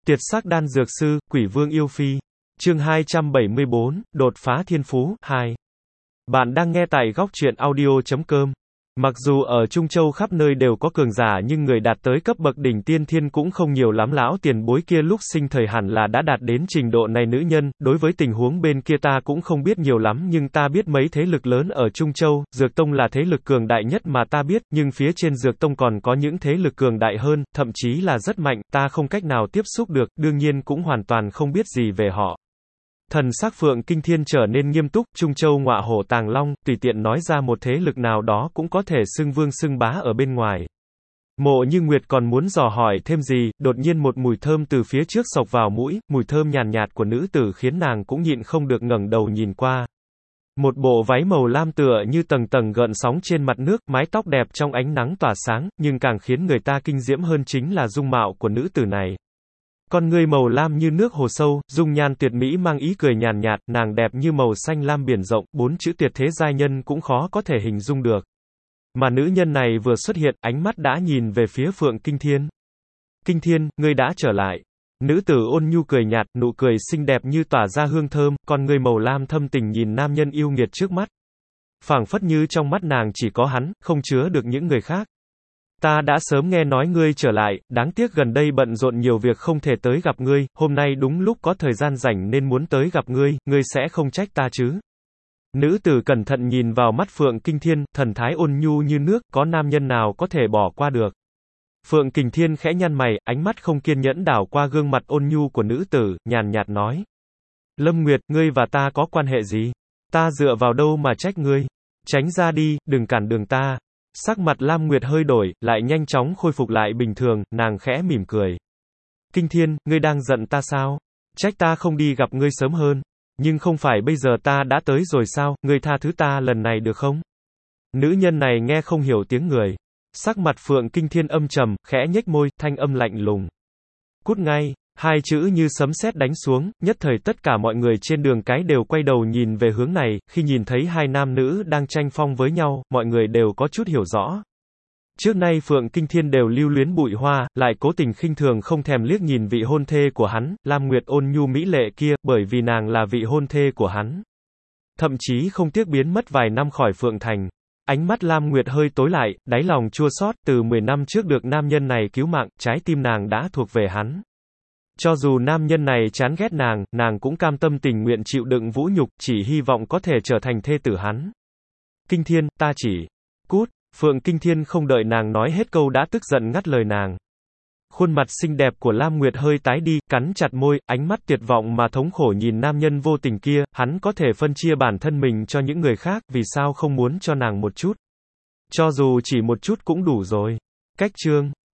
Tiệt sắc đan dược sư, quỷ vương yêu phi. Chương 274, đột phá thiên phú, 2. Bạn đang nghe tại góc truyện audio.com. Mặc dù ở Trung Châu khắp nơi đều có cường giả nhưng người đạt tới cấp bậc đỉnh tiên thiên cũng không nhiều lắm. Lão tiền bối kia lúc sinh thời hẳn là đã đạt đến trình độ này. Nữ nhân, đối với tình huống bên kia ta cũng không biết nhiều lắm nhưng ta biết mấy thế lực lớn ở Trung Châu, Dược Tông là thế lực cường đại nhất mà ta biết, nhưng phía trên Dược Tông còn có những thế lực cường đại hơn, thậm chí là rất mạnh, ta không cách nào tiếp xúc được, đương nhiên cũng hoàn toàn không biết gì về họ. Thần sắc Phượng Kinh Thiên trở nên nghiêm túc, Trung Châu ngọa hổ tàng long, tùy tiện nói ra một thế lực nào đó cũng có thể xưng vương xưng bá ở bên ngoài. Mộ Như Nguyệt còn muốn dò hỏi thêm gì, đột nhiên một mùi thơm từ phía trước xộc vào mũi, mùi thơm nhàn nhạt của nữ tử khiến nàng cũng nhịn không được ngẩng đầu nhìn qua. Một bộ váy màu lam tựa như tầng tầng gợn sóng trên mặt nước, mái tóc đẹp trong ánh nắng tỏa sáng, nhưng càng khiến người ta kinh diễm hơn chính là dung mạo của nữ tử này. Con ngươi màu lam như nước hồ sâu, dung nhan tuyệt mỹ mang ý cười nhàn nhạt, nàng đẹp như màu xanh lam biển rộng, 4 chữ tuyệt thế giai nhân cũng khó có thể hình dung được. Mà nữ nhân này vừa xuất hiện, ánh mắt đã nhìn về phía Phượng Kinh Thiên. Kinh Thiên, ngươi đã trở lại. Nữ tử ôn nhu cười nhạt, nụ cười xinh đẹp như tỏa ra hương thơm, con ngươi màu lam thâm tình nhìn nam nhân yêu nghiệt trước mắt. Phảng phất như trong mắt nàng chỉ có hắn, không chứa được những người khác. Ta đã sớm nghe nói ngươi trở lại, đáng tiếc gần đây bận rộn nhiều việc không thể tới gặp ngươi, hôm nay đúng lúc có thời gian rảnh nên muốn tới gặp ngươi, ngươi sẽ không trách ta chứ? Nữ tử cẩn thận nhìn vào mắt Phượng Kinh Thiên, thần thái ôn nhu như nước, có nam nhân nào có thể bỏ qua được. Phượng Kinh Thiên khẽ nhăn mày, ánh mắt không kiên nhẫn đảo qua gương mặt ôn nhu của nữ tử, nhàn nhạt nói. Lâm Nguyệt, ngươi và ta có quan hệ gì? Ta dựa vào đâu mà trách ngươi? Tránh ra đi, đừng cản đường ta. Sắc mặt Lam Nguyệt hơi đổi, lại nhanh chóng khôi phục lại bình thường, nàng khẽ mỉm cười. Kinh Thiên, ngươi đang giận ta sao? Trách ta không đi gặp ngươi sớm hơn. Nhưng không phải bây giờ ta đã tới rồi sao, ngươi tha thứ ta lần này được không? Nữ nhân này nghe không hiểu tiếng người. Sắc mặt Phượng Kinh Thiên âm trầm, khẽ nhếch môi, thanh âm lạnh lùng. Cút ngay. Hai chữ như sấm sét đánh xuống, nhất thời tất cả mọi người trên đường cái đều quay đầu nhìn về hướng này, khi nhìn thấy hai nam nữ đang tranh phong với nhau, mọi người đều có chút hiểu rõ. Trước nay Phượng Kinh Thiên đều lưu luyến bụi hoa, lại cố tình khinh thường không thèm liếc nhìn vị hôn thê của hắn, Lam Nguyệt ôn nhu mỹ lệ kia, bởi vì nàng là vị hôn thê của hắn. Thậm chí không tiếc biến mất vài năm khỏi Phượng Thành. Ánh mắt Lam Nguyệt hơi tối lại, đáy lòng chua xót, từ 10 năm trước được nam nhân này cứu mạng, trái tim nàng đã thuộc về hắn. Cho dù nam nhân này chán ghét nàng cũng cam tâm tình nguyện chịu đựng vũ nhục, chỉ hy vọng có thể trở thành thê tử hắn. Kinh Thiên, ta chỉ. Cút. Phượng Kinh Thiên không đợi nàng nói hết câu đã tức giận ngắt lời nàng. Khuôn mặt xinh đẹp của Lam Nguyệt hơi tái đi, cắn chặt môi, ánh mắt tuyệt vọng mà thống khổ nhìn nam nhân vô tình kia, hắn có thể phân chia bản thân mình cho những người khác, vì sao không muốn cho nàng một chút? Cho dù chỉ một chút cũng đủ rồi. Cách chương.